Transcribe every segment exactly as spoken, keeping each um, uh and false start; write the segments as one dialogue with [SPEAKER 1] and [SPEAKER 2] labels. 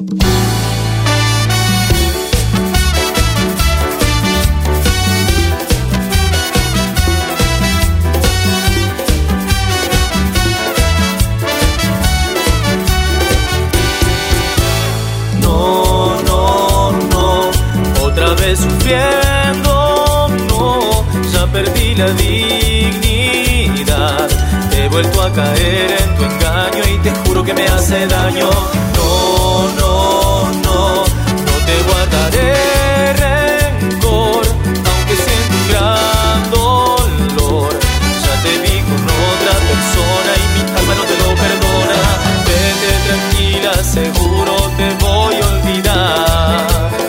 [SPEAKER 1] Sufriendo, no, ya perdí la dignidad. He vuelto a caer en tu engaño y te juro que me hace daño. No, no, no, no te guardaré rencor, aunque siento un gran dolor. Ya te vi con otra persona y mi alma no te lo perdona. Vete tranquila, seguro te voy a olvidar.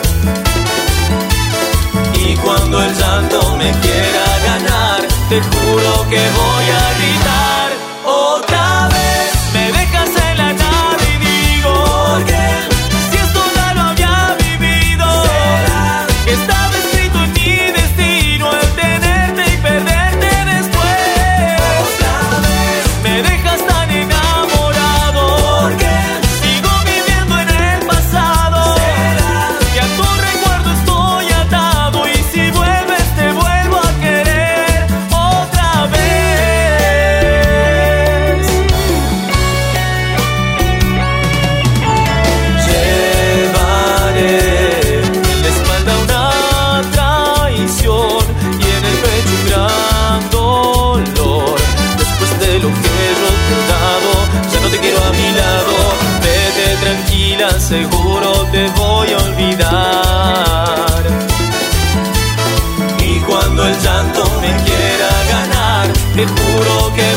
[SPEAKER 1] Cuando el llanto me quiera ganar, te juro que voy a gritar otra vez. Me dejas en la nada y digo, ¿por qué? Si esto ya lo había vivido, ¿será que estaba escrito en mi destino el tenerte y perderte después? Otra vez me dejas tan enamorado, ¿por qué? Sigo viviendo en el pasado, ¿será que a tu recuerdo estoy atado? Y si vuelves te vuelvo a querer otra vez. Llevaré en la espalda una traición y en el pecho un gran dolor. Después de lo que yo te he dado, ya no te quiero a mi lado. Vete tranquila, seguro te voy a olvidar. Cuando el llanto me quiera ganar, te juro que